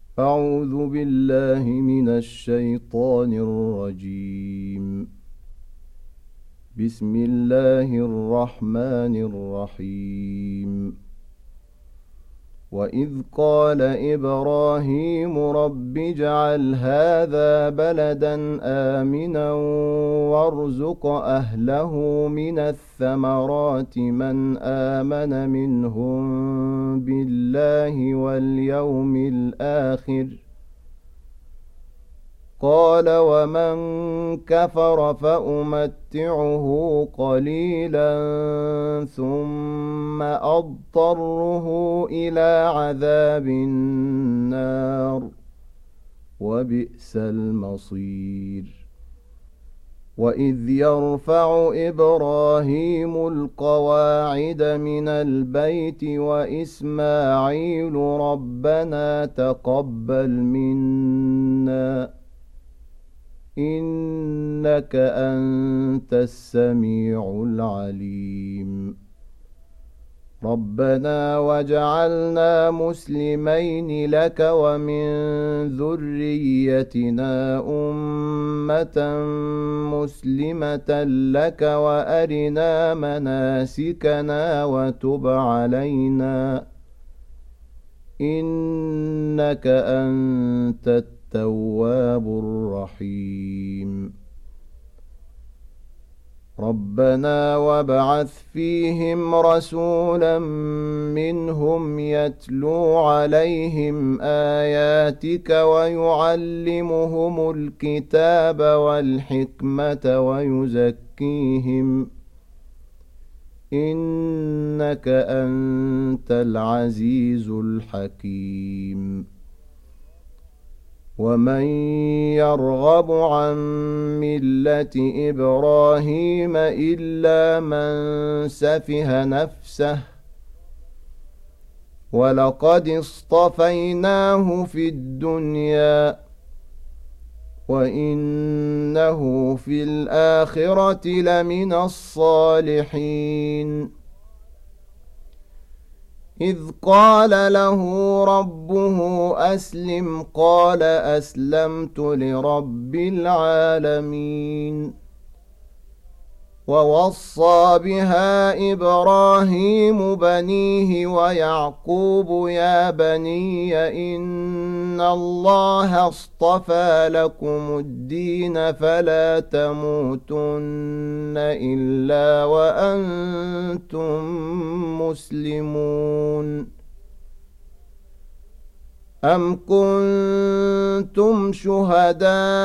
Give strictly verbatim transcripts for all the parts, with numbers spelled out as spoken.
أعوذ بالله من الشيطان الرجيم. بسم الله الرحمن الرحيم. وإذ قال إبراهيم رب اجعل هذا بلدا آمنا وارزق أهله من الثمرات من آمن منهم بالله واليوم الآخر قال ومن كفر فأمتعه قليلا ثم أضطره إلى عذاب النار وبئس المصير. وإذ يرفع إبراهيم القواعد من البيت وإسماعيل ربنا تقبل منا إنك أنت السميع العليم. ربنا واجعلنا مسلمين لك ومن ذريتنا أمة مسلمة لك وأرنا مناسكنا وتب علينا إنك أنت التواب الرحيم. ربنا وابعث فيهم رسولا منهم يتلو عليهم آياتك ويعلمهم الكتاب والحكمة ويزكيهم إنك أنت العزيز الحكيم. ومن يرغب عن ملة إبراهيم إلا من سفه نفسه ولقد اصطفيناه في الدنيا وإنه في الآخرة لمن الصالحين. إذ قال له ربه أسلم قال أسلمت لرب العالمين. ووصى بها إبراهيم بنيه ويعقوب يا بني إن الله اصطفى لكم الدين فلا تموتن إلا وأنتم مسلمون. أم كنتم شهداء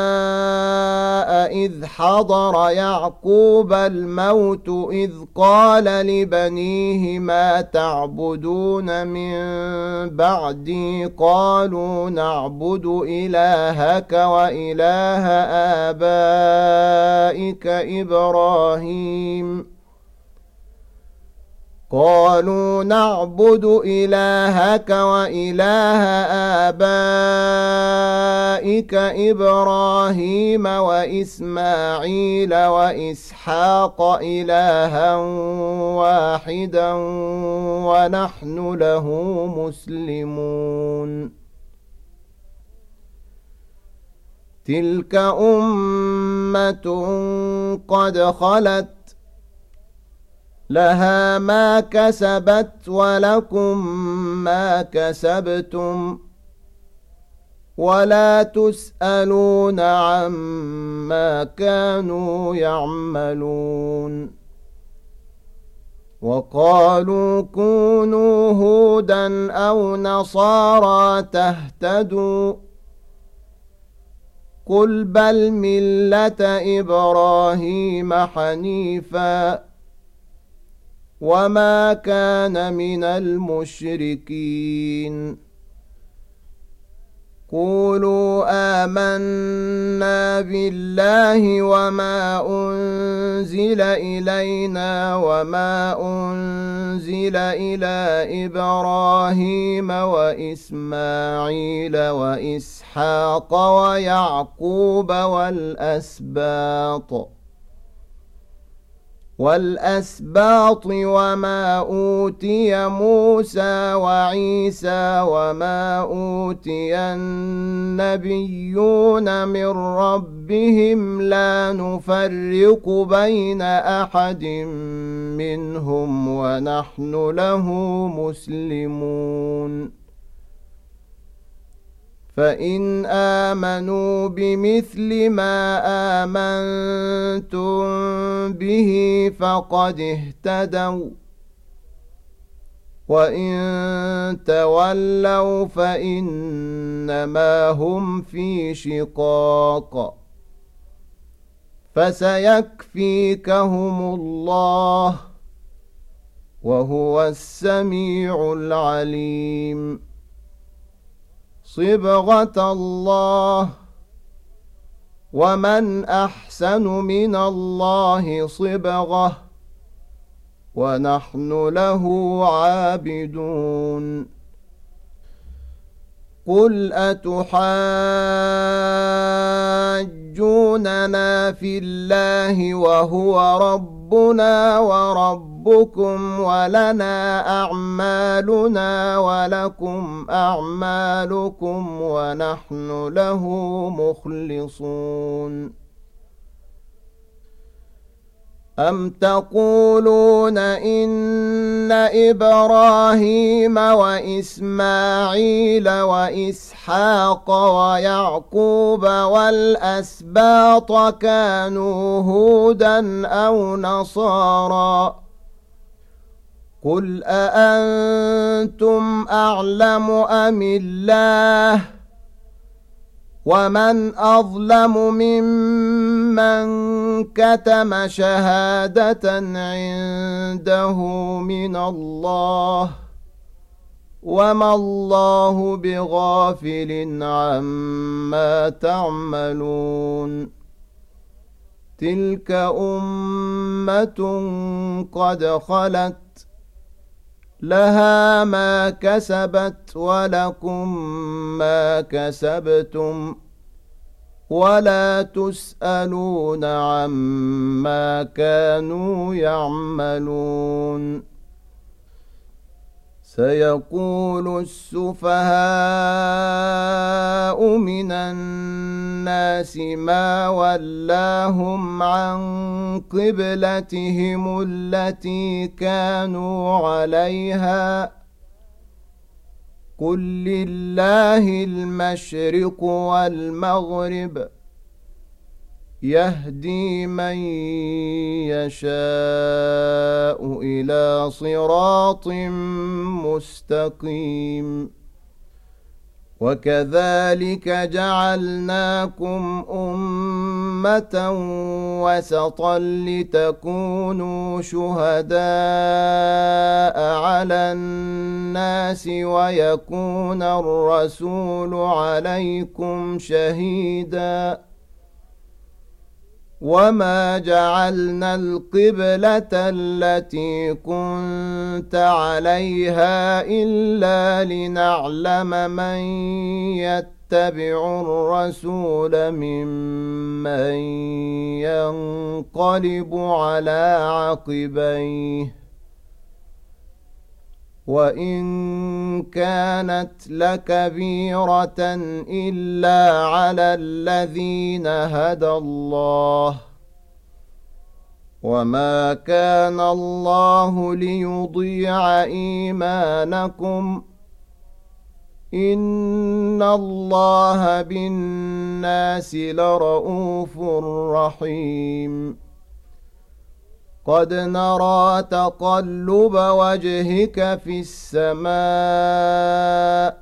إذ حضر يعقوب الموت إذ قال لبنيه ما تعبدون من بعدي قالوا نعبد إلهك وإله آبائك إبراهيم قالوا نعبد إلهك وإله آبائك إبراهيم وإسماعيل وإسحاق إلها واحدا ونحن له مسلمون. تلك أمة قد خلت لها ما كسبت ولكم ما كسبتم ولا تسألون عما كانوا يعملون. وقالوا كونوا هودا أو نصارى تهتدوا قل بل ملة إبراهيم حنيفا وما كان من المشركين. قولوا آمنا بالله وما أنزل إلينا وما أنزل إلى إبراهيم وإسماعيل وإسحاق ويعقوب والأسباط والأسباط وما أوتي موسى وعيسى وما أوتي النبيون من ربهم لا نفرق بين أحد منهم ونحن له مسلمون فإن آمنوا بمثل ما آمنتم به فقد اهتدوا وإن تولوا فإنما هم في شقاق فسيكفيكهم الله وهو السميع العليم صبغة الله ومن أحسن من الله صبغة ونحن له عابدون قل أتحاجوننا في الله وهو ربنا وربكم ولنا أعمالنا ولكم أعمالكم ونحن له مخلصون أم تقولون إن إبراهيم وإسماعيل وإسحاق ويعقوب والأسباط كانوا هودا أو نصارى قل أأنتم أعلم أم الله ومن أظلم ممن كتم شهادة عنده من الله وما الله بغافل عما تعملون تلك أمة قد خلت لها ما كسبت ولكم ما كسبتم ولا تسألون عما كانوا يعملون سيقول السفهاء من الناس ما ولاهم عن قبلتهم التي كانوا عليها قل لله المشرق والمغرب يهدي من يشاء إلى صراط مستقيم وكذلك جعلناكم أمة وسطا لتكونوا شهداء على الناس ويكون الرسول عليكم شهيدا وما جعلنا القبلة التي كنت عليها إلا لنعلم من يتبع الرسول ممن ينقلب على عقبيه وإن كانت لكبيرة إلا على الذين هدى الله وما كان الله ليضيع إيمانكم إن الله بالناس لرءوف رحيم قد نرى تقلب وجهك في السماء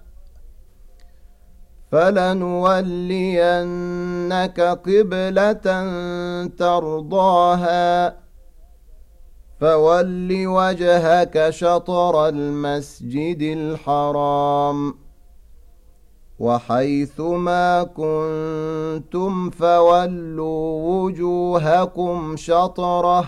فلنولينك قبلة ترضاها فول وجهك شطر المسجد الحرام وحيث ما كنتم فولوا وجوهكم شطره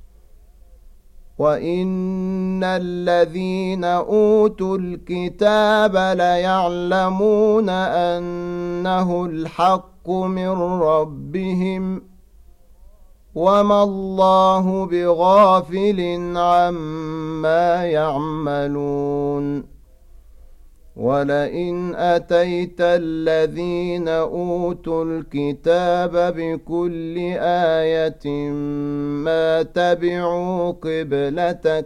وإن الذين أوتوا الكتاب ليعلمون أنه الحق من ربهم وما الله بغافل عما يعملون ولئن أتيت الذين أوتوا الكتاب بكل آية ما تبعوا قبلتك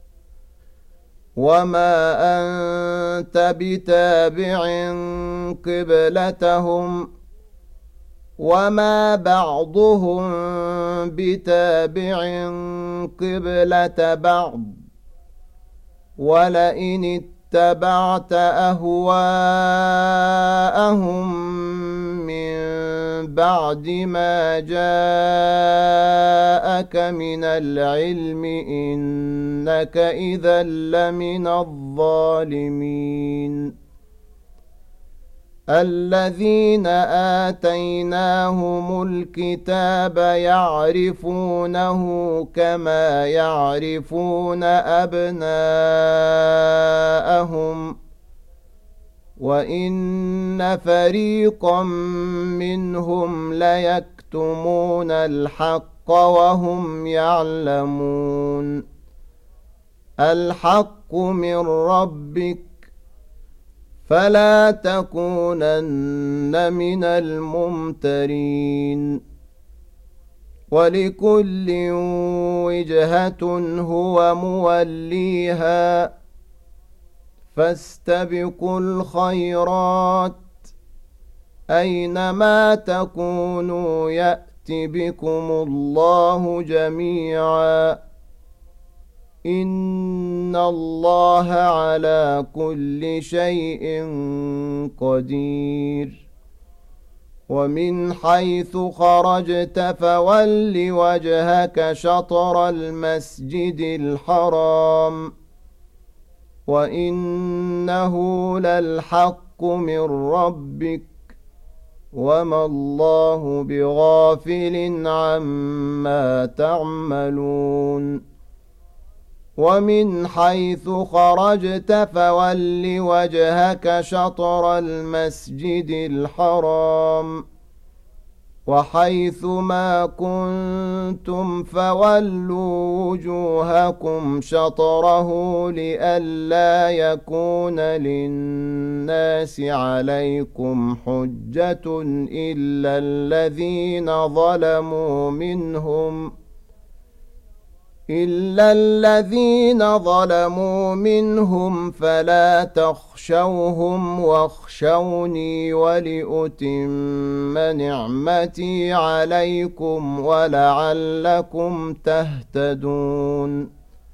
وما أنت بتابع قبلتهم وما بعضهم بتابع قبلة بعض ولئن اتبعت أهواءهم من بعد ما جاءك من العلم إنك إذا لمن الظالمين الذين آتيناهم الكتاب يعرفونه كما يعرفون أبناءهم وإن فريقا منهم ليكتمون الحق وهم يعلمون الحق من ربك فلا تكونن من الممترين ولكل وجهة هو موليها فاستبقوا الخيرات أينما تكونوا يأت بكم الله جميعا إن الله على كل شيء قدير ومن حيث خرجت فول وجهك شطر المسجد الحرام وإنه للحق من ربك وما الله بغافل عما تعملون ومن حيث خرجت فول وجهك شطر المسجد الحرام وحيث ما كنتم فولوا وجوهكم شطره لئلا يكون للناس عليكم حجة إلا الذين ظلموا منهم إلا الذين ظلموا منهم فلا تخشوهم واخشوني ولأتم نعمتي عليكم ولعلكم تهتدون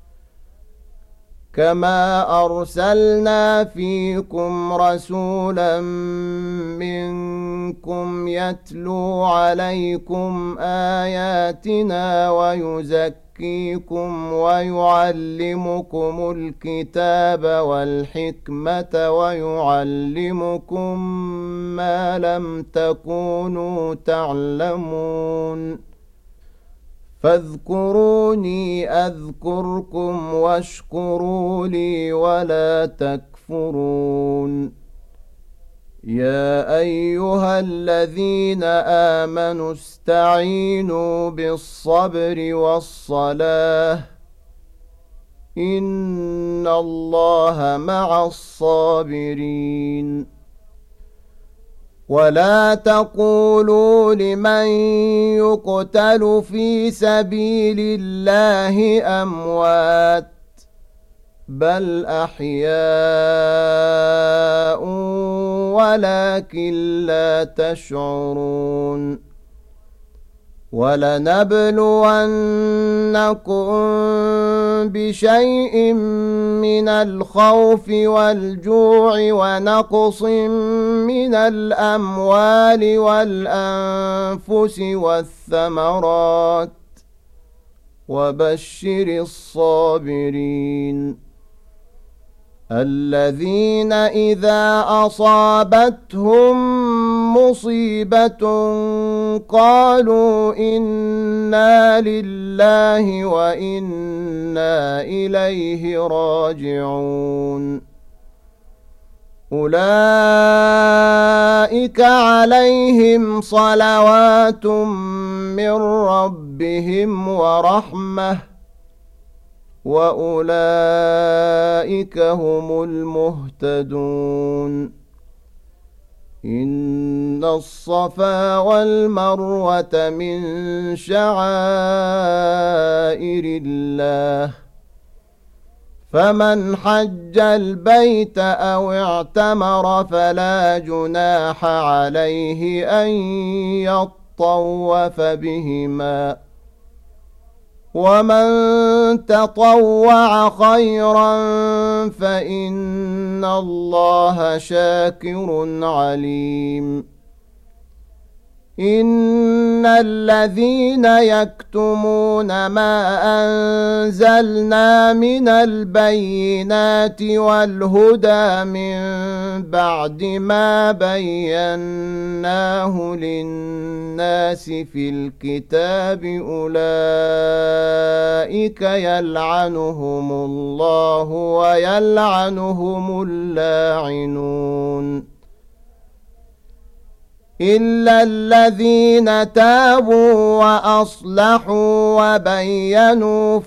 كما أرسلنا فيكم رسولا منكم يتلو عليكم آياتنا ويزكيكم ويعلمكم الكتاب والحكمة ويعلمكم ما لم تكونوا تعلمون فاذكروني أذكركم واشكروا لي ولا تكفرون يا أيها الذين آمنوا استعينوا بالصبر والصلاة إن الله مع الصابرين ولا تقولوا لمن يقتل في سبيل الله أموات بل أحياء ولكن لا تشعرون ولنبلونكم بشيء من الخوف والجوع ونقص من الأموال والأنفس والثمرات وبشر الصابرين الذين إذا أصابتهم مصيبة قالوا إنا لله وإنا إليه راجعون أولئك عليهم صلوات من ربهم ورحمة وأولئك هم المهتدون إن الصفا والمروة من شعائر الله فمن حج البيت أو اعتمر فلا جناح عليه أن يطوف بهما ومن تطوع خيرا فإن الله شاكر عليم إن الذين يكتمون ما أنزلنا من البينات والهدى من بعد ما بيناه للناس في الكتاب أولئك يلعنهم الله ويلعنهم اللاعنون إلا الذين تابوا وأصلحوا وبينوا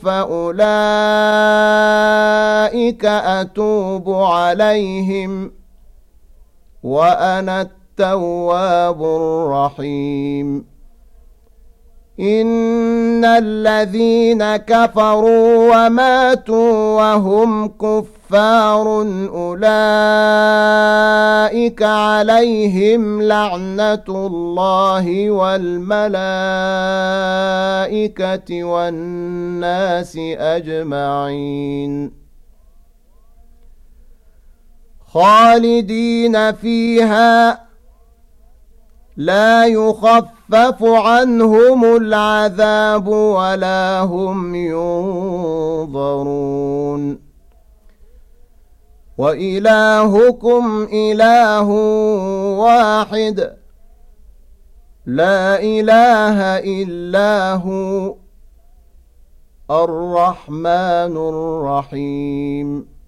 فأولئك أتوب عليهم وأنا التواب الرحيم إن الذين كفروا وماتوا وهم كفار أولئك عليهم لعنة الله والملائكة والناس أجمعين خالدين فيها لا يخفف عنهم العذاب ولا هم ينظرون وإلهكم إله واحد لا إله إلا هو الرحمن الرحيم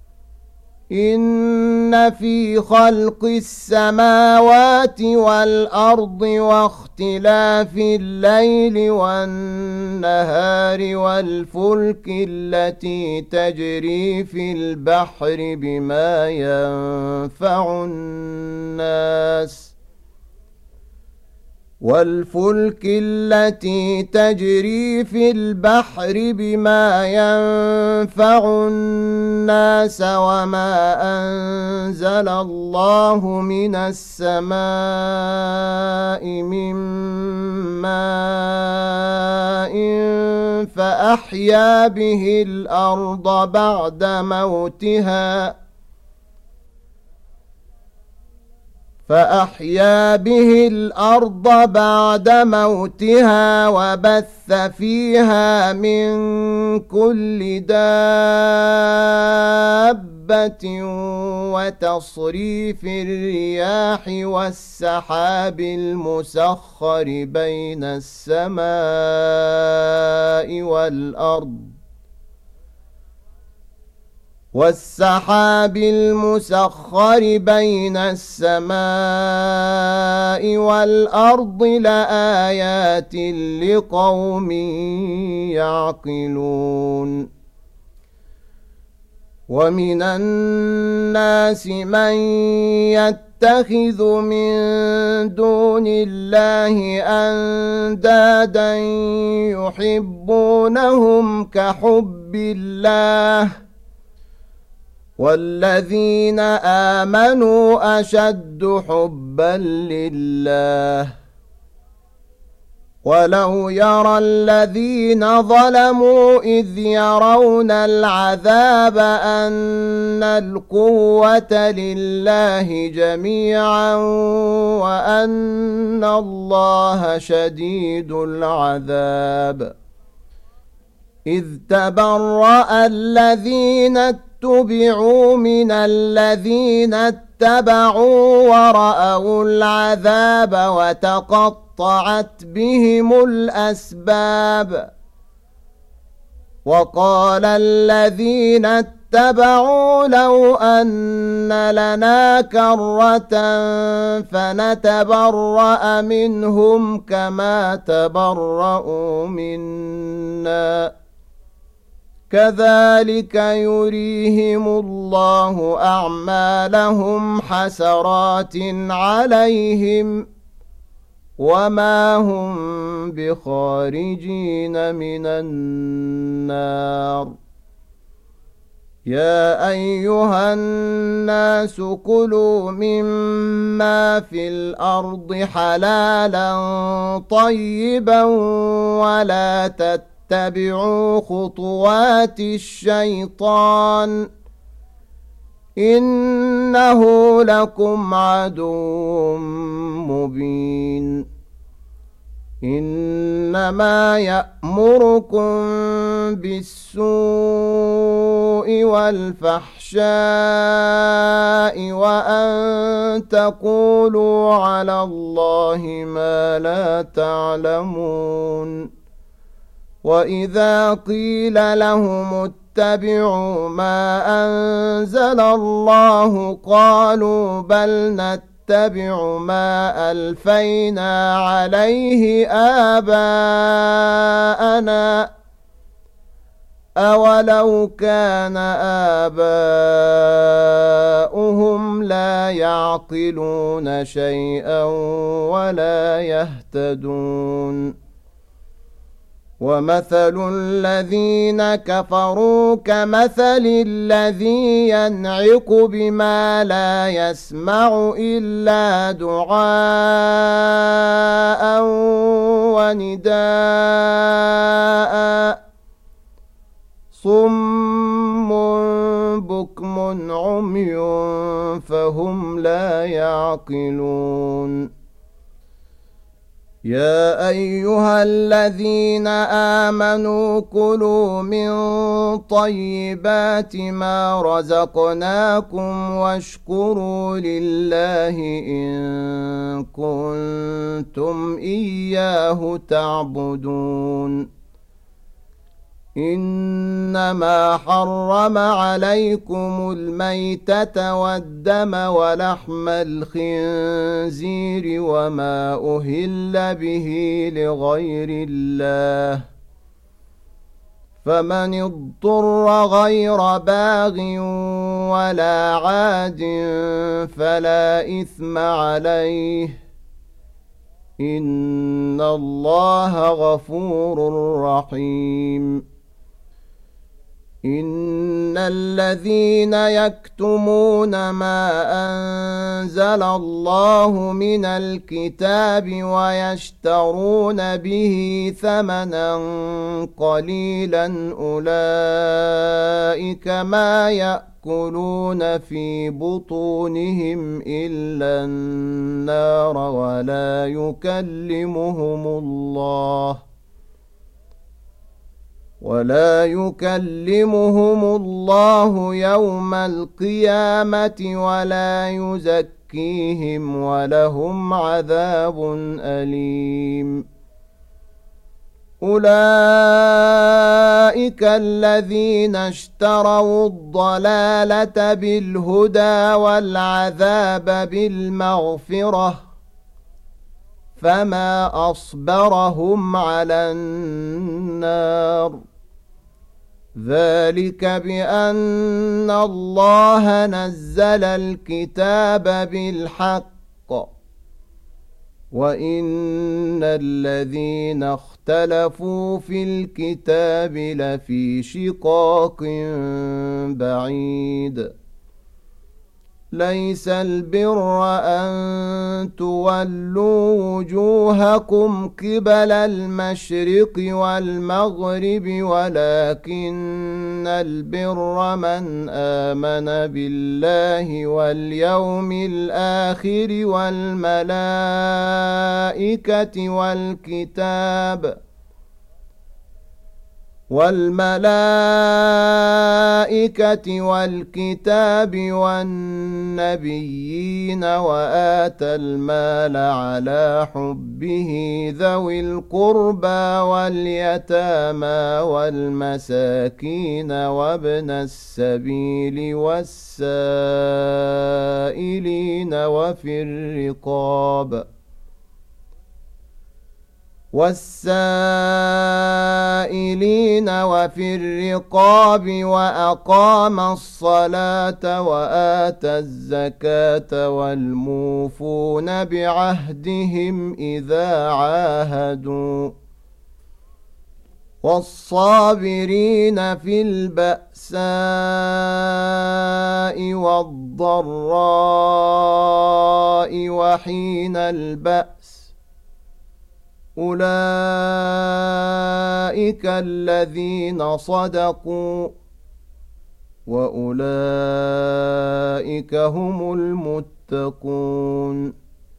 إن في خلق السماوات والأرض واختلاف الليل والنهار والفلك التي تجري في البحر بما ينفع الناس والفلك التي تجري في البحر بما ينفع الناس وما أنزل الله من السماء من ماء فأحيا به الأرض بعد موتها فأحيا به الأرض بعد موتها وبث فيها من كل دابة وتصريف الرياح والسحاب المسخر بين السماء والأرض والسحاب المسخر بين السماء والأرض لآيات لقوم يعقلون ومن الناس من يتخذ من دون الله أندادا يحبونهم كحب الله والذين آمنوا أشد حبا لله ولو يرى الذين ظلموا إذ يرون العذاب أن القوة لله جميعا وأن الله شديد العذاب إذ تبرأ الذين اتبعوا من الذين اتبعوا ورأوا العذاب وتقطعت بهم الأسباب وقال الذين اتبعوا اتبعوا لو أن لنا كرة فنتبرأ منهم كما تبرؤوا منا كذلك يريهم الله أعمالهم حسرات عليهم وما هم بخارجين من النار يا أيها الناس كلوا مما في الأرض حلالا طيبا ولا تتبعوا خطوات الشيطان إنه لكم عدو مبين إنما يأمركم بالسوء والفحشاء وأن تقولوا على الله ما لا تعلمون وإذا قيل لهم اتبعوا ما أنزل الله قالوا بل نتبع نتبع ما ألفينا عليه آباءنا أولو كان آباؤهم لا يعقلون شيئا ولا يهتدون ومثل الذين كفروا كمثل الذي ينعق بما لا يسمع إلا دعاء ونداء صم بكم عمي فهم لا يعقلون يا أيها الذين آمنوا كلوا من طيبات ما رزقناكم واشكروا لله إن كنتم إياه تعبدون إنما حرم عليكم الميتة والدم ولحم الخنزير وما أهل به لغير الله فمن اضطر غير باغ ولا عاد فلا إثم عليه إن الله غفور رحيم إن الذين يكتمون ما أنزل الله من الكتاب ويشترون به ثمنا قليلا أولئك ما يأكلون في بطونهم إلا النار ولا يكلمهم الله ولا يكلمهم الله يوم القيامة ولا يزكيهم ولهم عذاب أليم أولئك الذين اشتروا الضلالة بالهدى والعذاب بالمغفرة فما أصبرهم على النار ذلك بأن الله نزل الكتاب بالحق وإن الذين اختلفوا في الكتاب لفي شقاق بعيد ليس البر أن تولوا وجوهكم قبل المشرق والمغرب ولكن البر من آمن بالله واليوم الآخر والملائكة والكتاب والملائكة والكتاب والنبيين وآتى المال على حبه ذوي القربى واليتامى والمساكين وابن السبيل والسائلين وفي الرقاب والسائلين وفي الرقاب وأقام الصلاة وآتى الزكاة والموفون بعهدهم إذا عاهدوا والصابرين في البأساء والضراء وحين البأس أولئك الذين صدقوا وأولئك هم المتقون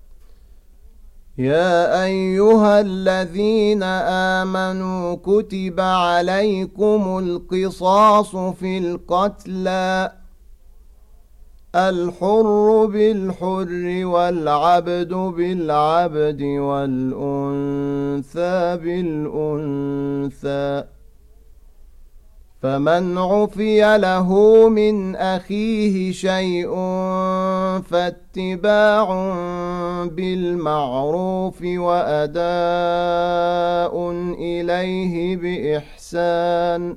يا أيها الذين آمنوا كتب عليكم القصاص في القتلى الحر بالحر والعبد بالعبد والأنثى بالأنثى فمن عفي له من أخيه شيء فاتباع بالمعروف وأداء إليه بإحسان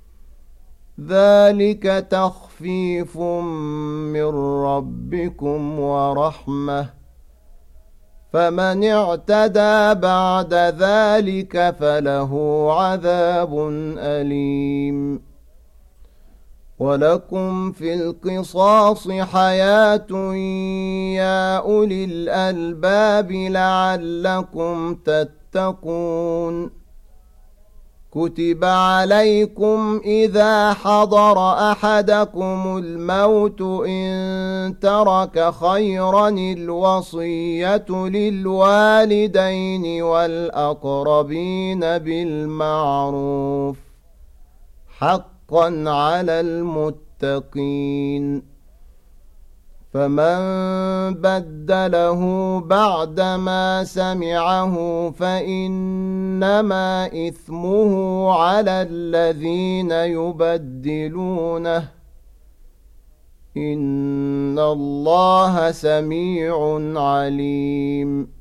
ذلك تخفيف من ربكم ورحمة فمن اعتدى بعد ذلك فله عذاب أليم ولكم في القصاص حياة يا أولي الألباب لعلكم تتقون كتب عليكم إذا حضر أحدكم الموت إن ترك خيرا الوصية للوالدين والأقربين بالمعروف حقا على المتقين فمن بدله بعدما سمعه فإنما إثمه على الذين يبدلونه إن الله سميع عليم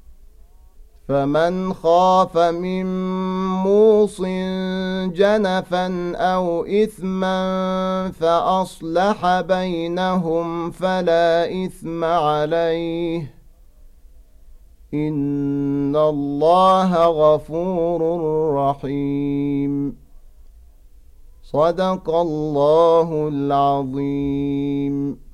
فمن خاف من موص جنفا أو إثما فأصلح بينهم فلا إثم عليه إن الله غفور رحيم صدق الله العظيم.